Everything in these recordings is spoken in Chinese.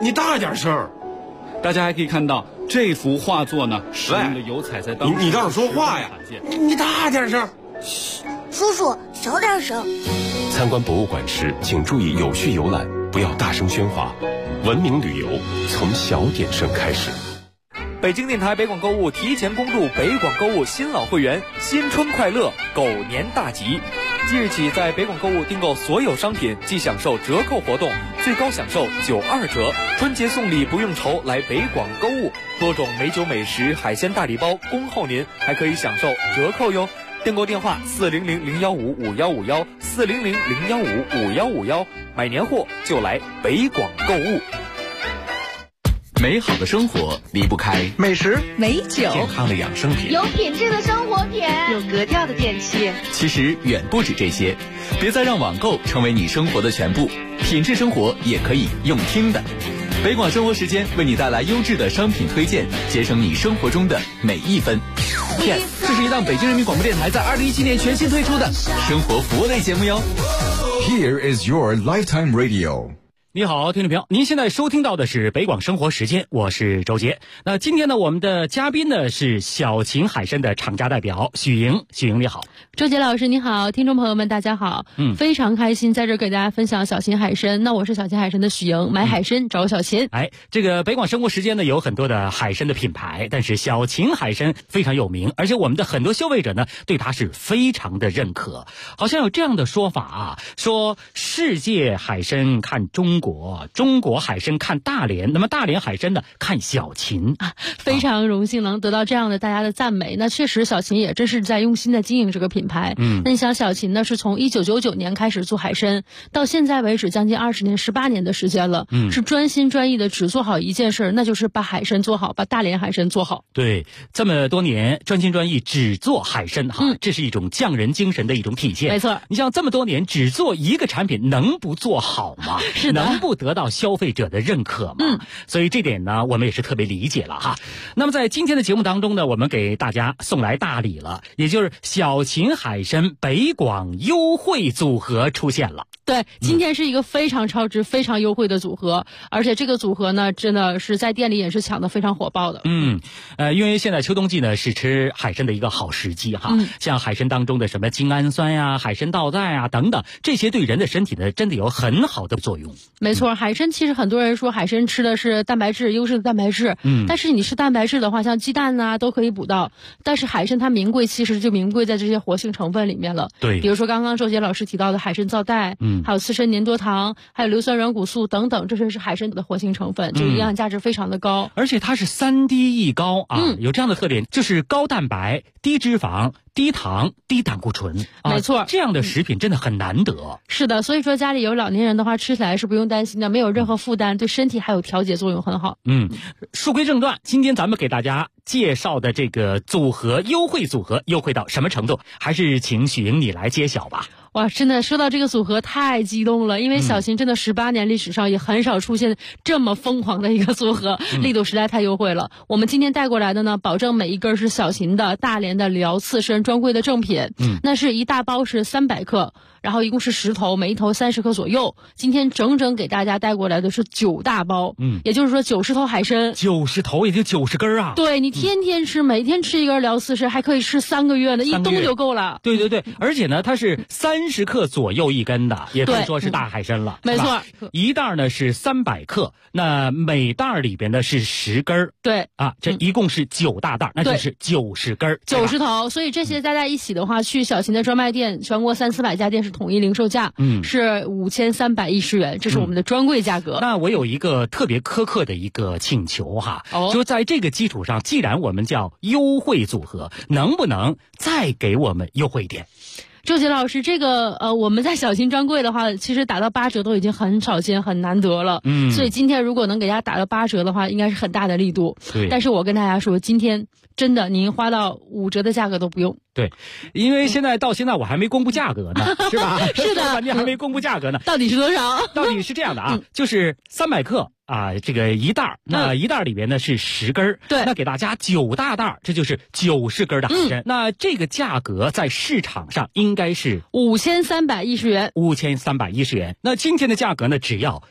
你大点声。 大家还可以看到这幅画作呢，使用的油彩在当时你倒是说话呀！你大点声。 嘘，叔叔小点声。 参观博物馆时，请注意有序游览，不要大声喧哗。文明旅游从小点声开始。 北京电台北广购物提前公布北广购物新老会员，新春快乐，狗年大吉！即日起，在北广购物订购所有商品即享受折扣活动，最高享受92折。春节送礼不用愁，来北广购物，多种美酒美食、海鲜大礼包恭候您，还可以享受折扣哟。订购电话400-015-5151，400-015-5151，买年货就来北广购物。 美好的生活离不开美食、 美酒、 健康的养生品， 有品质的生活品， 有格调的电器。 其实远不止这些，别再让网购成为你生活的全部，品质生活也可以用听的。北广生活时间为你带来优质的商品推荐，节省你生活中的每一分。这是一档北京人民广播电台在2017年全新推出的生活服务类节目哟。 Here is your lifetime radio。 你好，听众朋友，您现在收听到的是北广生活时间，我是周杰。那今天呢，我们的嘉宾呢是小秦海参的厂家代表许莹。许莹你好。 周杰老师你好，听众朋友们大家好。非常开心在这给大家分享小秦海参。那我是小秦海参的许莹，买海参找小秦。 这个北广生活时间呢有很多的海参的品牌，但是小秦海参非常有名，而且我们的很多消费者呢对它是非常的认可。好像有这样的说法啊，说世界海参看中国，中国海参看大连，那么大连海参呢看小秦。 非常荣幸能得到这样的大家的赞美。那确实小秦也真是在用心的经营这个品牌。那你想小秦呢是从1999年开始做海参，到现在为止将近20年18年的时间了。是专心专意的只做好一件事，那就是把海参做好，把大连海参做好。 对，这么多年专心专意只做海参这是一种匠人精神的一种体现。 没错， 你像这么多年只做一个产品，能不做好吗？ 是的， 能不得到消费者的认可吗？所以这点呢我们也是特别理解了哈。那么在今天的节目当中呢，我们给大家送来大礼了，也就是小秦海参北广优惠组合出现了。 对，今天是一个非常超值非常优惠的组合，而且这个组合呢真的是在店里也是抢得非常火爆的。 因为现在秋冬季呢是吃海参的一个好时机哈。像海参当中的什么精氨酸呀、海参皂苷啊等等，这些对人的身体呢真的有很好的作用。 没错，海参其实很多人说海参吃的是蛋白质，优质的蛋白质。但是你吃蛋白质的话，像鸡蛋啊都可以补到，但是海参它名贵其实就名贵在这些活性成分里面了。 对， 比如说刚刚周杰老师提到的海参皂苷，还有刺参粘多糖，还有硫酸软骨素等等，这些是海参的活性成分，就营养价值非常的高。 而且它是3低一高啊，有这样的特点，就是高蛋白、低脂肪、低糖、低胆固醇。 没错， 这样的食品真的很难得。 是的，所以说家里有老年人的话，吃起来是不用担心的，没有任何负担，对身体还有调节作用很好。 书归正传，今天咱们给大家介绍的这个组合优惠组合优惠到什么程度，还是请许莹你来揭晓吧。 哇，真的说到这个组合太激动了，因为小秦真的18年历史上也很少出现这么疯狂的一个组合，力度实在太优惠了。我们今天带过来的呢，保证每一根是小秦的大连的辽刺参专柜的正品。那是一大包是300克，然后一共是10头，每一头30克左右。今天整整给大家带过来的是9大包，也就是说90头海参 ，90头也就90根啊。 对，你天天吃，每天吃一根辽刺参，还可以吃3个月呢，一冬就够了。 对对对，而且呢，它是30克左右一根的，也可以说是大海参了。 没错， 一袋呢是300克，那每袋里边呢是10根。 对啊，这一共是9大袋，那就是90根 ，90头。所以这些加在一起的话，去小秦的专卖店，全国300-400家店是统一零售价，是5310元，这是我们的专柜价格。 那我有一个特别苛刻的一个请求哈，就在这个基础上，既然我们叫优惠组合，能不能再给我们优惠一点？ 周杰老师，这个我们在小秦专柜的话，其实打到8折都已经很少见很难得了。所以今天如果能给大家打到8折的话，应该是很大的力度。 对， 但是我跟大家说，今天真的您花到5折的价格都不用。 对，因为到现在我还没公布价格呢，是吧？ 是的， 你还没公布价格呢。 到底是多少？ 到底是这样的啊，就是300克这个一袋，那一袋里边呢是10根， 对， 那给大家9大袋，这就是90根的海参。那这个价格在市场上应该是 5310元 ，5310元。那今天的价格呢，只要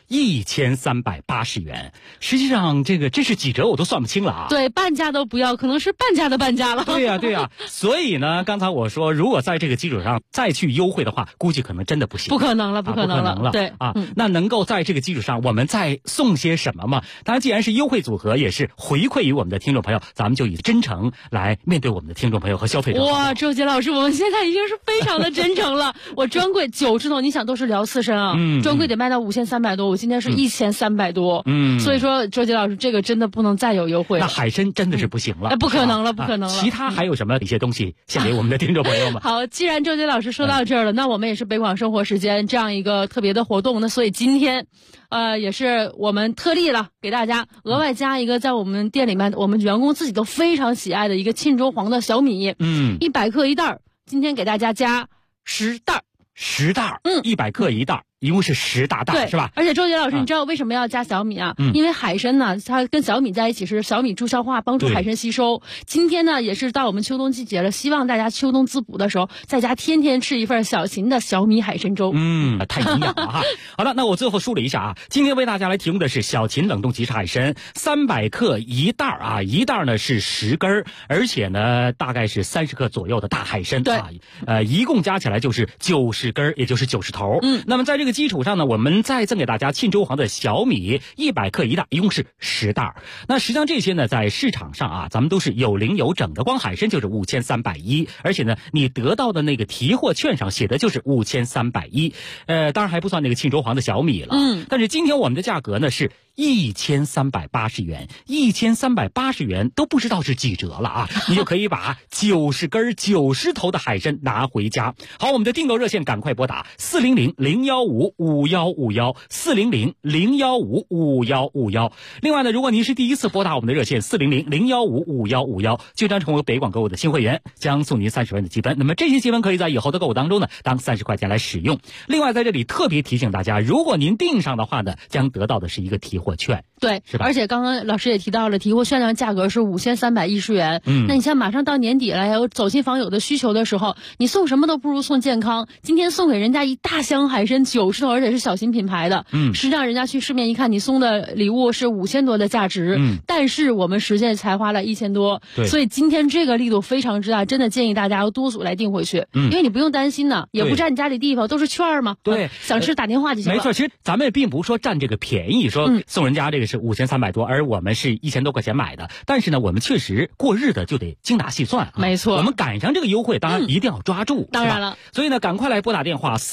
1380元。实际上这是几折我都算不清了啊。 对，半价都不要，可能是半价的半价了。 对呀。所以呢，刚才我说，如果在这个基础上再去优惠的话，估计可能真的不行。 不可能了。对啊，那能够在这个基础上，我们再送些什么嘛？当然，既然是优惠组合，也是回馈于我们的听众朋友，咱们就以真诚来面对我们的听众朋友和消费者。 哇，周杰老师，我们现在已经是非常的真诚了。我专柜90头，你想都是聊刺身啊，专柜得卖到5300多，我今天是1300多，所以说周杰老师这个真的不能再有优惠了。 那海参真的是不行了， 不可能了。 其他还有什么一些东西献给我们的听众朋友们？ 好，既然周杰老师说到这儿了，那我们也是北广生活时间这样一个特别的活动，那所以今天也是我们特例了，给大家额外加一个在我们店里面我们员工自己都非常喜爱的一个沁州黄的小米，100克一袋，今天给大家加10袋，100克一袋。一共是10大袋，是吧？而且周杰老师，你知道为什么要加小米啊？因为海参呢，它跟小米在一起是小米助消化，帮助海参吸收。今天呢，也是到我们秋冬季节了，希望大家秋冬滋补的时候，在家天天吃一份小秦的小米海参粥。 太营养了哈。好了，那我最后梳理一下啊，今天为大家来提供的是小秦冷冻即食海参，300克一袋啊，一袋呢是10根，而且呢大概是30克左右的大海参啊，一共加起来就是90根，也就是90头。那么在这个基础上呢，我们再赠给大家沁州黄的小米100克一袋，一共是10袋。那实际上这些呢，在市场上啊，咱们都是有零有整的，光海参就是5310，而且呢，你得到的那个提货券上写的就是5310，当然还不算那个沁州黄的小米了。但是今天我们的价格呢是1380元，1380元都不知道是几折了啊！你就可以把90根90头的海参拿回家。好，我们的订购热线赶快拨打400-015-5151，400-015-5151。另外呢，如果您是第一次拨打我们的热线400-015-5151，就将成为北广购物的新会员，将送您30元的积分。那么这些积分可以在以后的购物当中呢，当30块钱来使用。另外在这里特别提醒大家，如果您订上的话呢，将得到的是一个提货券。 对， 是吧？ 而且刚刚老师也提到了，提货券的价格是5310元。那你像马上到年底了，还有走亲访友的需求的时候，你送什么都不如送健康。今天送给人家一大箱海参90头，而且是小型品牌的。实际上人家去市面一看，你送的礼物是5000多的价值，但是我们实际才花了1000多。所以今天这个力度非常之大，真的建议大家要多组来订回去，因为你不用担心呢，也不占你家里地方，都是券嘛。 对， 想吃打电话就行了。 没错，其实咱们并不是说占这个便宜，说送人家这个是5300多，而我们是1000多块钱买的。但是呢，我们确实过日子就得精打细算啊。 没错， 我们赶上这个优惠，当然一定要抓住。 当然了， 所以呢，赶快来拨打电话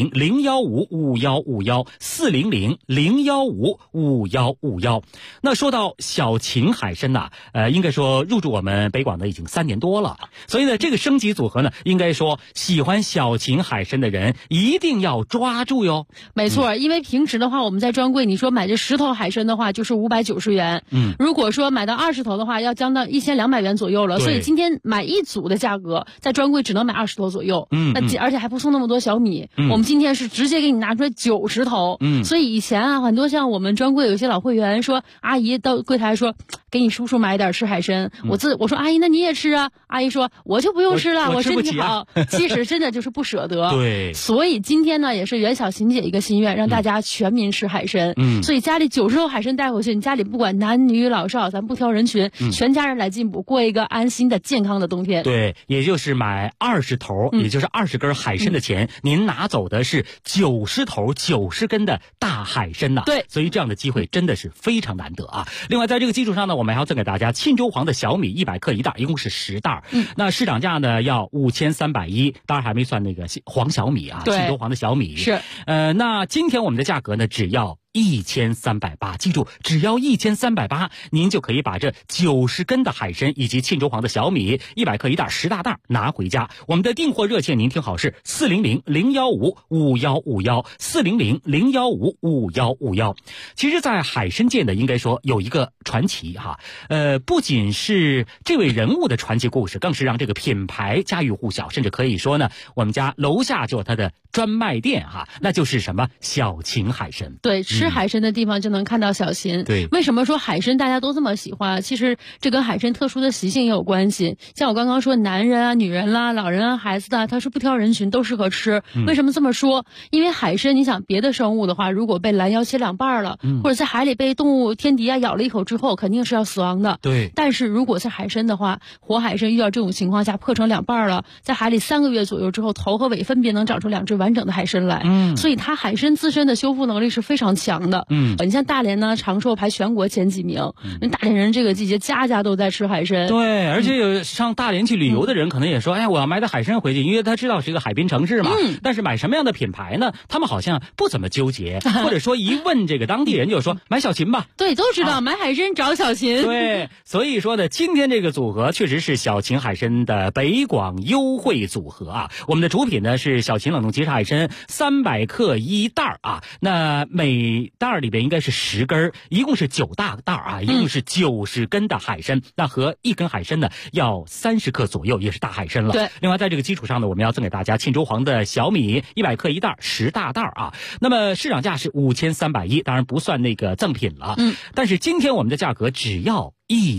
400-015-5151，400-015-5151。那说到小秦海参呐，应该说入驻我们北广的已经3年多了。所以呢，这个升级组合呢，应该说喜欢小秦海参的人一定要抓住哟。 没错，因为平时的话，我们在专柜你说买这10头海参的话，就是590元。如果说买到20头的话，要将到1200元左右了。所以今天买一组的价格，在专柜只能买20头左右。而且还不送那么多小米。我们今天是直接给你拿出来90头。所以以前啊，很多像我们专柜有一些老会员说，阿姨到柜台说，给你叔叔买点吃海参。我说阿姨，那你也吃啊？阿姨说我就不用吃了，我身体好。其实真的就是不舍得。 对。 所以今天呢，也是袁小琴姐一个心愿，让大家全民吃海参。所以家里90头海参带回去，你家里不管男女老少，咱不挑人群，全家人来进补，过一个安心的健康的冬天。 对，也就是买20头，也就是20根海参的钱，您拿走的是90头90根的大海参呐。 对， 所以这样的机会真的是非常难得啊。另外在这个基础上呢，我们还要赠给大家沁州黄的小米100克一袋，一共是10袋。那市场价呢要5310，当然还没算那个黄小米啊，沁州黄的小米是。 那今天我们的价格呢只要1380，记住，只要1380，您就可以把这90根的海参以及沁州黄的小米100克一袋10大袋拿回家。我们的订货热线您听好是400-015-5151，400-015-5151。其实在海参界呢，应该说有一个传奇哈，不仅是这位人物的传奇故事，更是让这个品牌家喻户晓，甚至可以说呢，我们家楼下就有它的专卖店哈，那就是什么小秦海参。 对，吃吃海参的地方就能看到小鲟。 对， 为什么说海参大家都这么喜欢？其实这跟海参特殊的习性也有关系。像我刚刚说，男人啊、女人啦、老人啊、孩子的，它是不挑人群，都适合吃。为什么这么说？因为海参，你想别的生物的话，如果被拦腰切两半了，或者在海里被动物天敌啊咬了一口之后，肯定是要死亡的。 对。 但是如果是海参的话，活海参遇到这种情况下破成两半了，在海里3个月左右之后，头和尾分别能长出2只完整的海参来。所以它海参自身的修复能力是非常强的。你像大连呢，长寿排全国前几名。大连人这个季节家家都在吃海参。 对，而且有上大连去旅游的人可能也说，哎，我要买点海参回去，因为他知道是一个海滨城市嘛。但是买什么样的品牌呢？他们好像不怎么纠结，或者说一问这个当地人就说买小鲟吧。 对，都知道、买海参找小鲟。 对，所以说呢，今天这个组合确实是小鲟海参的北广优惠组合啊。我们的主品呢是小鲟冷冻即食海参300克1袋啊，那每袋里边应该是10根，一共是9大袋啊，一共是90根的海参，那和1根海参呢要30克左右，也是大海参了。 对， 另外在这个基础上呢，我们要赠给大家沁州黄的小米100克1袋10大袋啊。那么市场价是5310，当然不算那个赠品了。但是今天我们的价格只要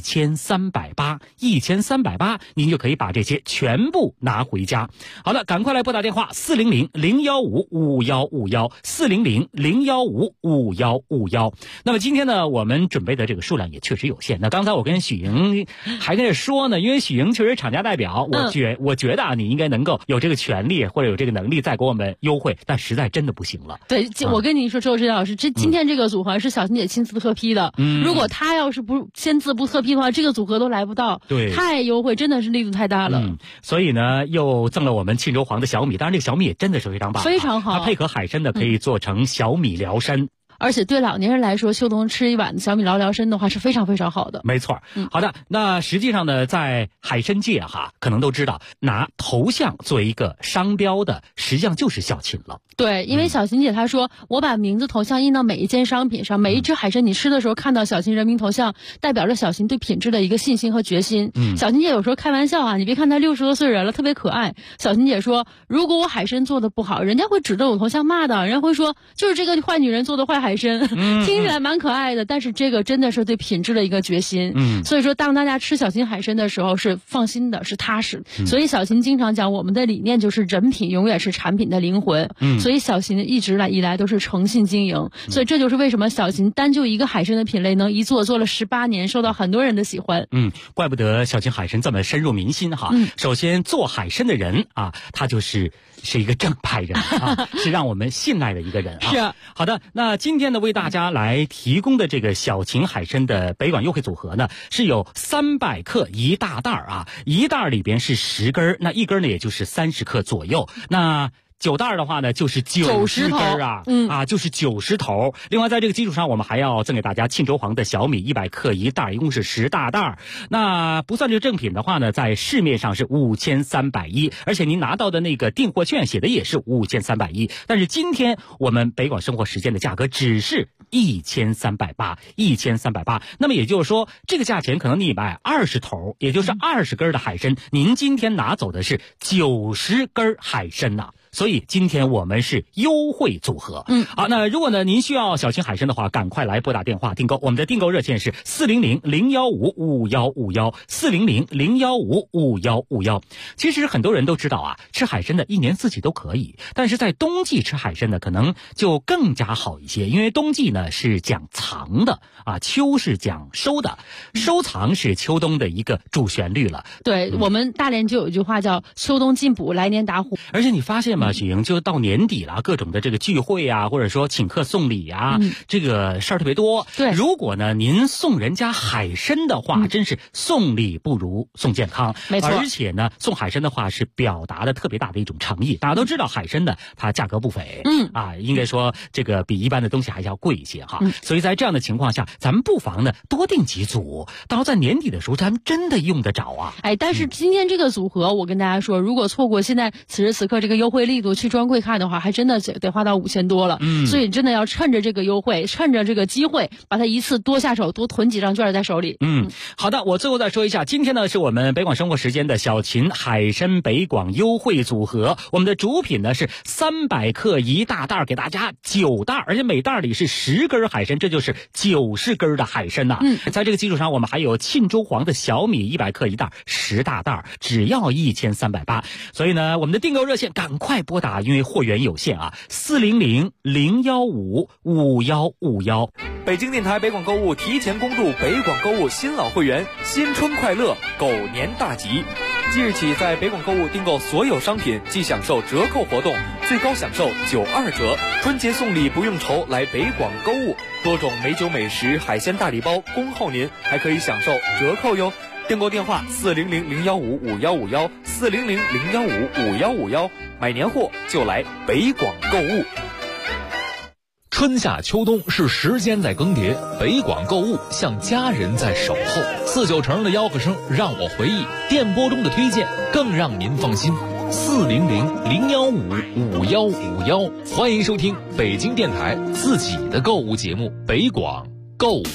1380，1380，您就可以把这些全部拿回家。好了，赶快来拨打电话400-015-5151，400-015-5151。那么今天呢，我们准备的这个数量也确实有限。那刚才我跟许莹还跟着说呢，因为许莹确实厂家代表，我觉得啊，你应该能够有这个权利或者有这个能力再给我们优惠，但实在真的不行了。 对，我跟你说，周指导老师，今天这个组合是小鲟姐亲自特批的。如果她要是不签字不特批的话，这个组合都来不到。 对， 太优惠，真的是力度太大了。 所以呢，又赠了我们沁州黄的小米，当然这个小米也真的是非常棒， 非常好。 它配合海参的可以做成小米辽参。 而且对老年人来说，秋冬吃一碗小米辽参的话是非常非常好的。 没错。好的，那实际上呢，在海参界可能都知道，拿头像作为一个商标的，实际上就是小鲟了。 对，因为小鲟姐她说，我把名字头像印到每一件商品上，每一只海参你吃的时候看到小鲟人名头像，代表着小鲟对品质的一个信心和决心。小鲟姐有时候开玩笑啊，你别看她60多岁人了，特别可爱。小鲟姐说，如果我海参做的不好，人家会指着我头像骂的，人家会说就是这个坏女人做的坏海参。听起来蛮可爱的，但是这个真的是对品质的一个决心。所以说当大家吃小鲟海参的时候是放心的，是踏实。所以小鲟经常讲，我们的理念就是人品永远是产品的灵魂。所以小鲟一直以来都是诚信经营。所以这就是为什么小鲟单就一个海参的品类能一做了18年，受到很多人的喜欢。 怪不得小鲟海参这么深入民心哈。首先做海参的人啊，他是一个正派人啊，是让我们信赖的一个人啊。 是。 好的，那今天呢为大家来提供的这个小鲟海参的北广优惠组合呢，是有300克1大袋啊，一袋里边是10根，那一根呢也就是30克左右。那9袋的话呢，就是90根啊，就是90头。另外，在这个基础上，我们还要赠给大家沁州黄的小米100克1袋，一共是10大袋。那不算这个正品的话呢，在市面上是5310，而且您拿到的那个订货券写的也是5310。但是今天我们北广生活时间的价格只是1380，1380。那么也就是说，这个价钱可能你买20头，也就是20根的海参，您今天拿走的是90根海参呐。所以今天我们是优惠组合。好，那如果呢您需要小鲟海参的话，赶快来拨打电话订购。我们的订购热线是400-015-5151，400-015-5151。其实很多人都知道啊，吃海参的一年四季都可以，但是在冬季吃海参呢，可能就更加好一些，因为冬季呢是讲藏的啊，秋是讲收的，收藏是秋冬的一个主旋律了。 对，我们大连就有一句话叫秋冬进补，来年打虎。 而且你发现吗，许莹，就到年底了，各种的这个聚会啊，或者说请客送礼啊，这个事儿特别多。 对， 如果呢您送人家海参的话，真是送礼不如送健康。 没错。 而且呢，送海参的话是表达的特别大的一种诚意。大家都知道海参呢，它价格不菲，应该说这个比一般的东西还要贵一些哈。所以在这样的情况下，咱们不妨呢多订几组，到在年底的时候，咱们真的用得着啊。 但是今天这个组合，我跟大家说，如果错过现在此时此刻这个优惠力度去专柜看的话，还真的得花到5000多了。所以真的要趁着这个优惠，趁着这个机会，把它一次多下手，多囤几张券在手里。 好的，我最后再说一下，今天呢是我们北广生活时间的小秦海参北广优惠组合，我们的主品呢是300克一大袋，给大家9袋，而且每袋里是10根海参，这就是90根的海参呐。在这个基础上，我们还有沁州黄的小米100克一袋，10大袋，只要1380。所以呢，我们的订购热线赶快拨打，因为货源有限啊，400-015-5151。 北京电台北广购物提前恭祝北广购物新老会员新春快乐，狗年大吉！即日起，在北广购物订购所有商品即享受折扣活动，最高享受92折。春节送礼不用愁，来北广购物，多种美酒美食、海鲜大礼包恭候您，还可以享受折扣哟。订购电话400-015-5151，400-015-5151，买年货就来北广购物。 春夏秋冬是时间在更迭，北广购物像家人在守候。49成的吆喝声让我回忆，电波中的推荐更让您放心。400-015-5151，欢迎收听北京电台自己的购物节目北广购物。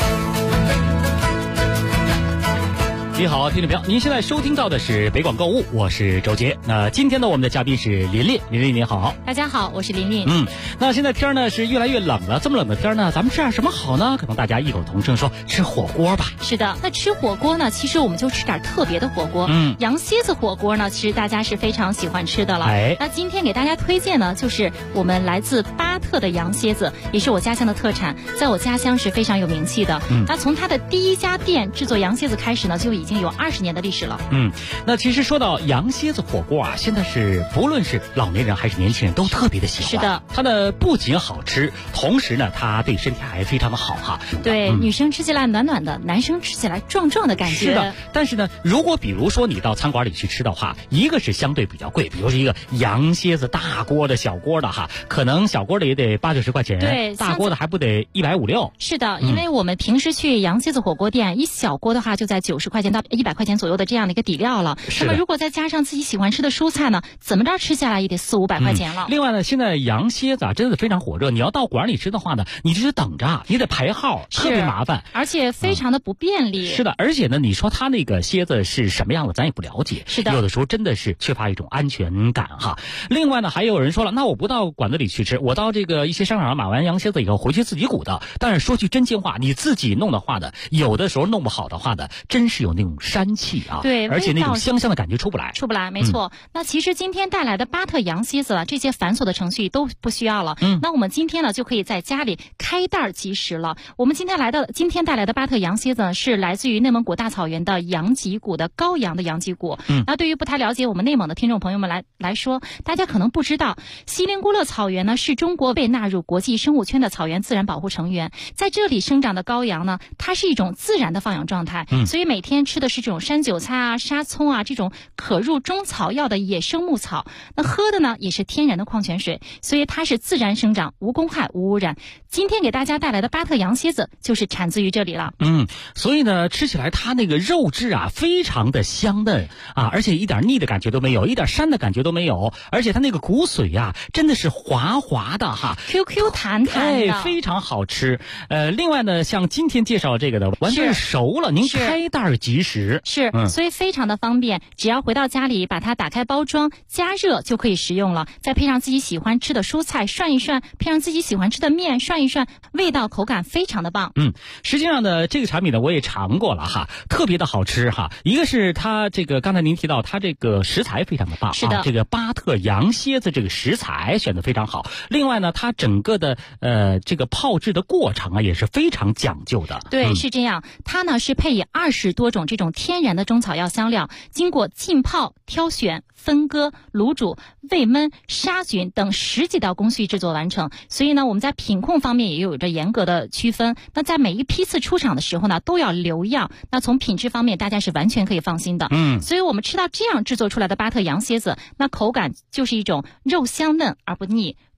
你好，听众朋友，您现在收听到的是北广购物，我是周杰。那今天呢，我们的嘉宾是琳琳，琳琳你好。 大家好，我是琳琳。 那现在天呢是越来越冷了，这么冷的天呢，咱们吃点什么好呢？可能大家异口同声说吃火锅吧。 是的，那吃火锅呢，其实我们就吃点特别的火锅。羊蝎子火锅呢，其实大家是非常喜欢吃的了。那今天给大家推荐呢，就是我们来自巴特的羊蝎子，也是我家乡的特产，在我家乡是非常有名气的。那从它的第一家店制作羊蝎子开始呢，就已经有20年的历史了。 那其实说到羊蝎子火锅啊，现在是不论是老年人还是年轻人都特别的喜欢。 是的， 它呢不仅好吃，同时呢它对身体还非常的好哈。 对，女生吃起来暖暖的，男生吃起来壮壮的感觉。 是的，但是呢，如果比如说你到餐馆里去吃的话，一个是相对比较贵，比如说一个羊蝎子大锅的、小锅的哈，可能小锅的也得80-90块钱， 对， 大锅的还不得150-160。 是的，因为我们平时去羊蝎子火锅店，一小锅的话就在90块钱到100块钱左右的这样的一个底料了。那么如果再加上自己喜欢吃的蔬菜呢，怎么着吃下来也得400-500块钱了。 另外呢，现在羊蝎子啊真的非常火热，你要到馆里吃的话呢，你就是等着，你得排号，特别麻烦， 而且非常的不便利。 是的，而且呢，你说它那个蝎子是什么样的，咱也不了解。 是的， 有的时候真的是缺乏一种安全感哈。另外呢，还有人说了，那我不到馆子里去吃，我到这个一些商场上买完羊蝎子以后回去自己鼓的。但是说句真心话，你自己弄的话的，有的时候弄不好的话的，真是有那种膻气啊。 对， 而且那种香香的感觉出不来， 没错。那其实今天带来的巴特羊蝎子这些繁琐的程序都不需要了。那我们今天呢就可以在家里开袋即食了。我们今天带来的巴特羊蝎子是来自于内蒙古大草原的羊脊骨的羔羊的羊脊骨。那对于不太了解我们内蒙的听众朋友们来说，大家可能不知道，锡林郭勒草原呢是中国被纳入国际生物圈的草原自然保护成员。在这里生长的羔羊呢，它是一种自然的放养状态，所以每天吃的是这种山韭菜啊、沙葱啊这种可入中草药的野生牧草，那喝的呢也是天然的矿泉水，所以它是自然生长，无公害无污染。今天给大家带来的巴特羊蝎子就是产自于这里了。 所以呢吃起来它那个肉质啊非常的香嫩啊，而且一点腻的感觉都没有，一点膻的感觉都没有，而且它那个骨髓啊真的是滑滑的哈， QQ 弹弹的， 非常好吃。另外呢，像今天介绍这个的完全是熟了，您开袋即食。 所以非常的方便，只要回到家里把它打开包装加热就可以食用了，再配上自己喜欢吃的蔬菜涮一涮，配上自己喜欢吃的面涮一涮，味道口感非常的棒。 实际上呢这个产品呢我也尝过了哈，特别的好吃哈。一个是它这个刚才您提到它这个食材非常的棒， 是的， 这个巴特羊蝎子这个食材选得非常好。另外呢它整个的这个泡制的过程啊也是非常讲究的。 对，是这样，它呢是配以20多种这种天然的中草药香料，经过浸泡、挑选、分割、卤煮、煨焖、杀菌等10几道工序制作完成。所以呢我们在品控方面也有着严格的区分，那在每一批次出厂的时候呢都要留样，那从品质方面大家是完全可以放心的。所以我们吃到这样制作出来的巴特羊蝎子，那口感就是一种肉香嫩而不腻，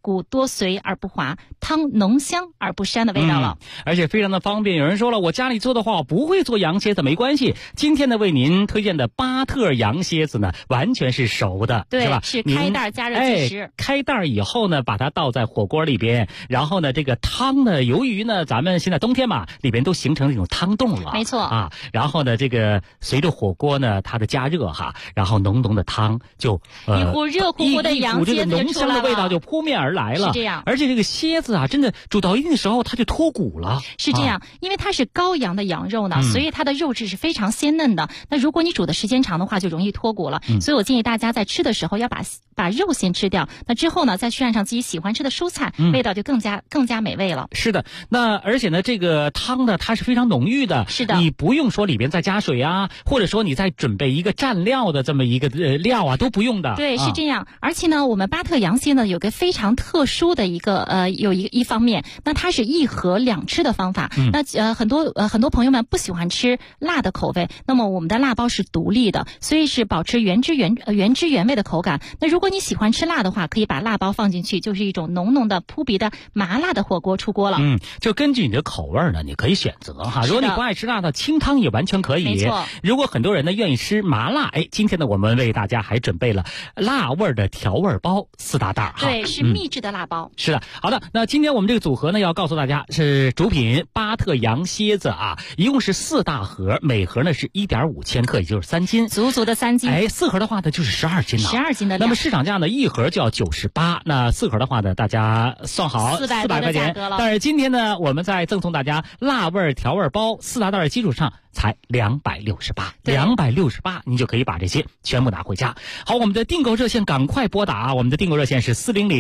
骨多髓而不滑，汤浓香而不膻的味道了。 而且非常的方便。有人说了，我家里做的话，我不会做羊蝎子，没关系。今天呢，为您推荐的巴特羊蝎子呢，完全是熟的， 对， 是吧？ 是开袋加热即食。 开袋以后呢，把它倒在火锅里边，然后呢，这个汤呢，由于呢，咱们现在冬天嘛，里边都形成那种汤洞了， 没错啊。然后呢，这个随着火锅呢，它的加热哈，然后浓浓的汤就一股热乎乎的羊蝎子这个浓香的味道就扑面而来了。 是这样。 而且这个蝎子啊，真的煮到一定的时候，它就脱骨了。 是这样，因为它是羔羊的羊肉呢，所以它的肉质是非常鲜嫩的。那如果你煮的时间长的话，就容易脱骨了。所以我建议大家在吃的时候要把肉先吃掉，那之后呢，再去蘸上自己喜欢吃的蔬菜，味道就更加美味了。 是的，那而且呢，这个汤呢，它是非常浓郁的。 是的， 你不用说里边再加水啊，或者说你再准备一个蘸料的这么一个料啊，都不用的。 对，是这样。而且呢，我们巴特羊蝎呢有个非常特殊的有一方面，那它是一盒两吃的方法。那很多朋友们不喜欢吃辣的口味，那么我们的辣包是独立的，所以是保持原汁原味的口感。那如果你喜欢吃辣的话，可以把辣包放进去，就是一种浓浓的扑鼻的麻辣的火锅出锅了。 就根据你的口味呢，你可以选择哈。如果你不爱吃辣的，清汤也完全可以。 没错。 如果很多人呢愿意吃麻辣，今天呢我们为大家还准备了辣味的调味包4大袋哈。 对，是秘制的辣包。 是的，好的。那今天我们这个组合呢，要告诉大家是主品巴特羊蝎子啊，一共是4大盒，每盒呢是1.5千克，也就是3斤， 足足的3斤。 4盒的话呢就是12斤了。 12斤的量。 那么市场价呢，一盒就要98，那4盒的话呢，大家算好400块钱。但是今天呢，我们在赠送大家辣味调味包4大袋的基础上，才268，268你就可以把这些全部拿回家。好，我们的订购热线赶快拨打啊！我们的订购热线是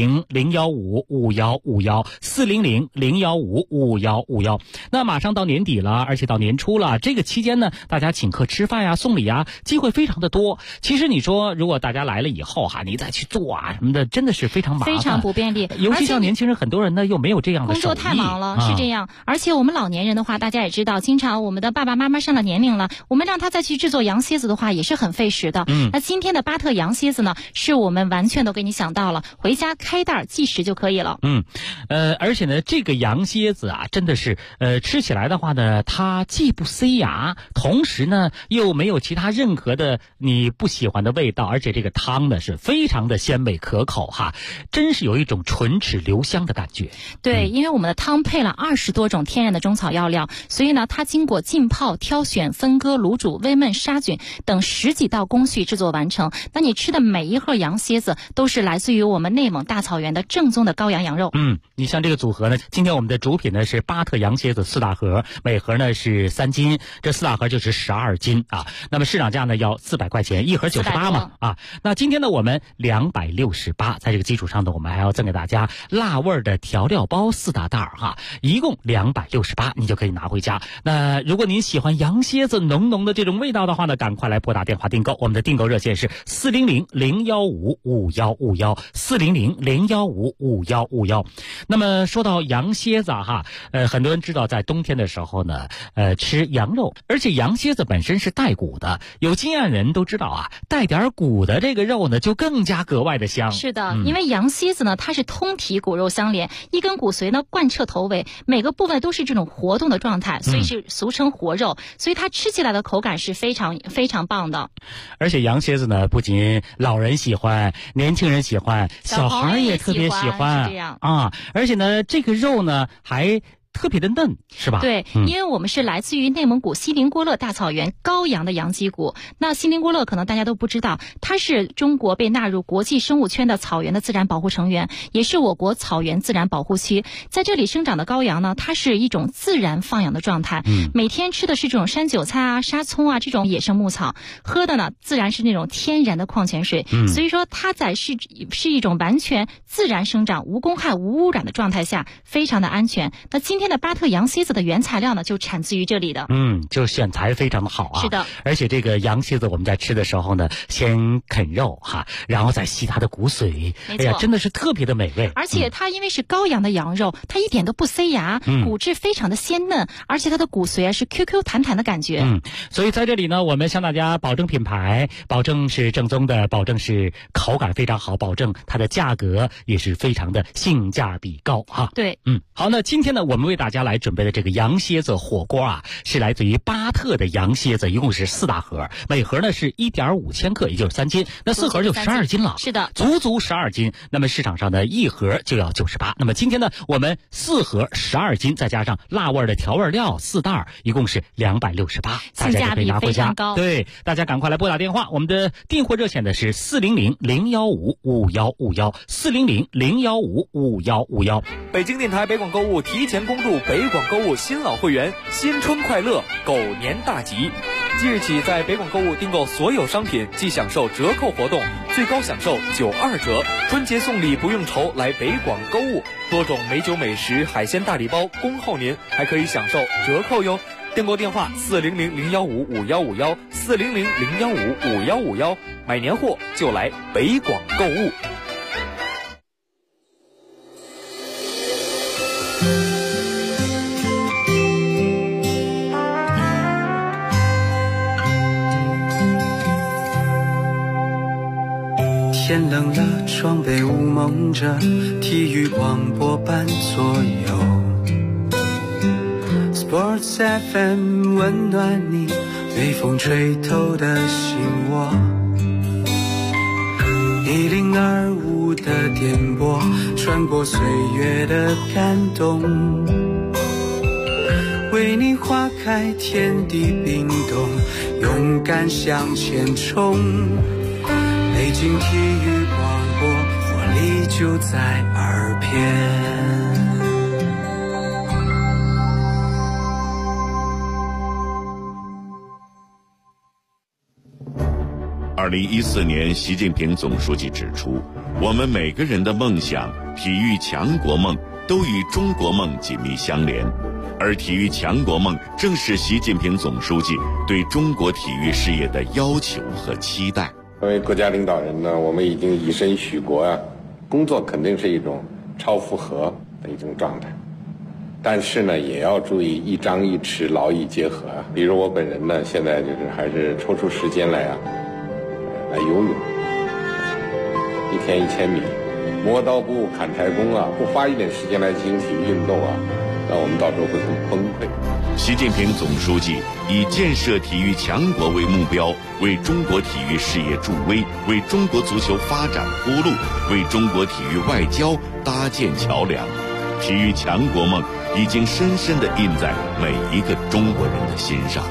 400-015-5151，400-015-5151。那马上到年底了，而且到年初了，这个期间呢，大家请客吃饭呀、送礼啊，机会非常的多。其实你说，如果大家来了以后哈，你再去做啊什么的，真的是非常麻烦， 非常不便利。 尤其像年轻人，很多人呢又没有这样的手艺， 工作太忙了，是这样。而且我们老年人的话，大家也知道，经常我们的爸爸妈妈上了年龄了，我们让他再去制作羊蝎子的话，也是很费时的。那今天的巴特羊蝎子呢，是我们完全都给你想到了，回家开袋即食就可以了。 而且呢，这个羊蝎子啊，真的是吃起来的话呢，它既不塞牙，同时呢又没有其他任何的你不喜欢的味道，而且这个汤呢是非常的鲜美可口哈，真是有一种唇齿留香的感觉。 对，因为我们的汤配了20多种天然的中草药料，所以呢，它经过浸泡、挑选、分割、卤煮、煨焖、杀菌等10几道工序制作完成。那你吃的每一盒羊蝎子都是来自于我们内蒙大草原的正宗的羔羊羊肉。 你像这个组合呢，今天我们的主品呢是巴特羊蝎子4大盒，每盒呢是3斤，这4大盒就是12斤啊。那么市场价呢要400块钱，一盒98嘛啊。那今天呢我们268，在这个基础上呢，我们还要赠给大家辣味的调料包4大袋哈，一共268，你就可以拿回家。那如果您喜欢羊蝎子浓浓的这种味道的话呢，赶快来拨打电话订购，我们的订购热线是400-015-5151，400-015-5151。那么说到羊蝎子哈，很多人知道在冬天的时候呢，吃羊肉，而且羊蝎子本身是带骨的，有经验人都知道啊，带点骨的这个肉呢就更加格外的香。 是的，因为羊蝎子呢，它是通体骨肉相连，一根骨髓呢贯彻头尾，每个部位都是这种活动的状态，所以是俗称活肉，所以它吃起来的口感是非常非常棒的。 而且羊蝎子呢，不仅老人喜欢，年轻人喜欢，小孩也特别喜欢， 是这样啊！而且呢，这个肉呢还特别的嫩，是吧？ 对，因为我们是来自于内蒙古锡林郭勒大草原羔羊的羊脊骨。那锡林郭勒可能大家都不知道，它是中国被纳入国际生物圈的草原的自然保护成员，也是我国草原自然保护区。在这里生长的羔羊呢，它是一种自然放养的状态，每天吃的是这种山韭菜啊、沙葱啊这种野生牧草，喝的呢自然是那种天然的矿泉水。所以说它在是一种完全自然生长、无公害、无污染的状态下，非常的安全。那今天天的巴特羊蝎子的原材料呢，就产自于这里的。 就选材非常的好啊。 是的， 而且这个羊蝎子我们在吃的时候呢，先啃肉哈，然后再吸它的骨髓， 没错， 哎呀，真的是特别的美味。 而且它因为是羔羊的羊肉，它一点都不塞牙，骨质非常的鲜嫩，而且它的骨髓是 QQ 弹弹的感觉。 所以在这里呢，我们向大家保证品牌，保证是正宗的，保证是口感非常好，保证它的价格也是非常的性价比高哈。 对， 好，那今天呢，我们为大家来准备的这个羊蝎子火锅啊，是来自于巴特的羊蝎子，一共是4大盒，每盒呢是1.5千克，也就是3斤，那4盒就12斤了。 是的， 足12斤。那么市场上呢，一盒就要98。那么今天呢，我们4盒12斤，再加上辣味的调味料4袋，一共是268，大家就可以拿回家。对，大家赶快来拨打电话，我们的订货热线呢是400-015-5151，400-015-5151。 北京电台北广购物提前恭祝北广购物新老会员新春快乐，狗年大吉！即日起，在北广购物订购所有商品即享受折扣活动，最高享受92折。春节送礼不用愁，来北广购物，多种美酒美食、海鲜大礼包恭候您，还可以享受折扣哟。订购电话400-015-5151，400-015-5151，买年货就来北广购物。 天冷了，窗被雾蒙着，体育广播伴左右。Sports FM 温暖你，微风吹透的心窝。1025的电波，穿过岁月的感动，为你花开，天地冰冻，勇敢向前冲。北京体育广播，活力就在耳边。 2014年，习近平总书记指出，我们每个人的梦想、体育强国梦都与中国梦紧密相连，而体育强国梦正是习近平总书记对中国体育事业的要求和期待。 作为国家领导人呢，我们已经以身许国啊，工作肯定是一种超负荷的一种状态，但是呢，也要注意一张一弛，劳逸结合啊。比如我本人呢，现在就是还是抽出时间来游泳，一天1000米，磨刀不误砍柴工啊，不花一点时间来进行体育运动啊，那我们到时候会很崩溃。 习近平总书记以建设体育强国为目标，为中国体育事业助威，为中国足球发展铺路，为中国体育外交搭建桥梁。体育强国梦已经深深地印在每一个中国人的心上。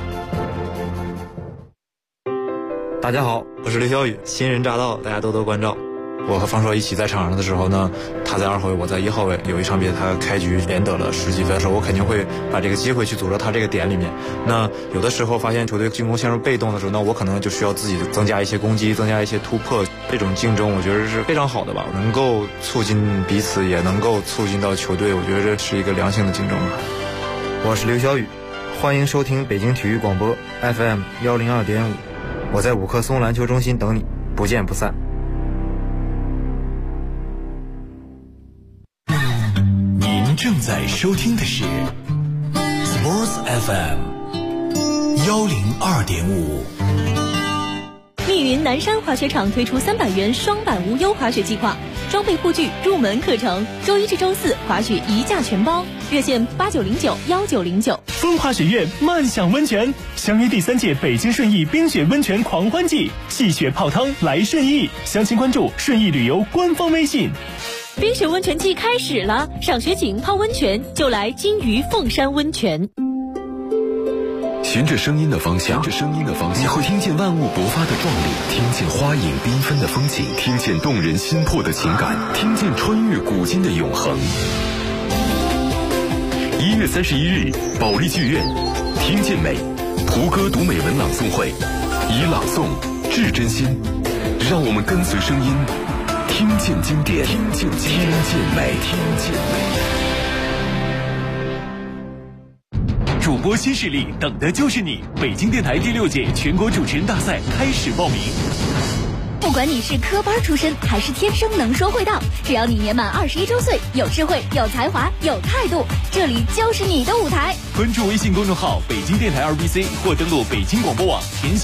大家好，我是刘晓宇，新人乍到，大家多多关照。我和方硕一起在场上的时候呢，他在2号位，我在1号位。有一场比赛他开局连得了10几分的时候，我肯定会把这个机会去组织他这个点里面。那有的时候发现球队进攻陷入被动的时候，那我可能就需要自己增加一些攻击，增加一些突破。这种竞争我觉得是非常好的吧，能够促进彼此，也能够促进到球队，我觉得这是一个良性的竞争。 我是刘晓宇，欢迎收听北京体育广播 FM 102.5，我在5棵松篮球中心等你，不见不散。 正在收听的是 Sports FM 102.5。 密云南山滑雪场推出300元双板无忧滑雪计划，装备护具入门课程，周1至周4滑雪1价全包，热线89091909。 风华雪苑漫享温泉，相约第3届北京顺义冰雪温泉狂欢季，戏雪泡汤来顺义，详情关注顺义旅游官方微信。 冰雪温泉季开始了，赏雪景泡温泉就来金鱼凤山温泉。 循着声音的方向，你会听见万物勃发的壮丽，听见花影缤纷的风景，听见动人心魄的情感，听见穿越古今的永恒。1月31日，保利剧院，听见美，蒲歌读美文朗诵会，以朗诵致真心，让我们跟随声音，听见经典，听见美，听见美。 播新势力，等的就是你！北京电台第6届全国主持人大赛开始报名。 不管你是科班出身还是天生能说会道，只要你年满21周岁，有智慧、有才华、有态度，这里就是你的舞台。 关注微信公众号北京电台2BC或登录北京广播网填写